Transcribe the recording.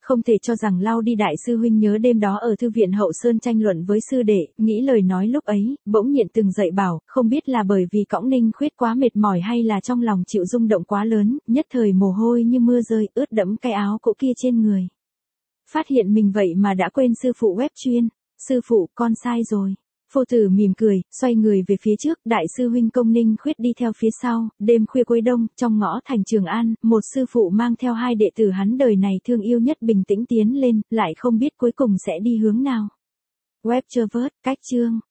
không thể cho rằng lao đi đại sư huynh nhớ đêm đó ở thư viện Hậu Sơn tranh luận với sư đệ, nghĩ lời nói lúc ấy, bỗng nhiên từng dậy bảo, không biết là bởi vì cõng Ninh Khuyết quá mệt mỏi hay là trong lòng chịu rung động quá lớn, nhất thời mồ hôi như mưa rơi, ướt đẫm cái áo cũ kia trên người. Phát hiện mình vậy mà đã quên sư phụ web chuyên. Sư phụ, con sai rồi. Phô Tử mỉm cười, xoay người về phía trước, đại sư huynh Công Ninh Khuyết đi theo phía sau, đêm khuya cuối đông, trong ngõ thành Trường An, một sư phụ mang theo hai đệ tử hắn đời này thương yêu nhất bình tĩnh tiến lên, lại không biết cuối cùng sẽ đi hướng nào. Web Travers, cách chương.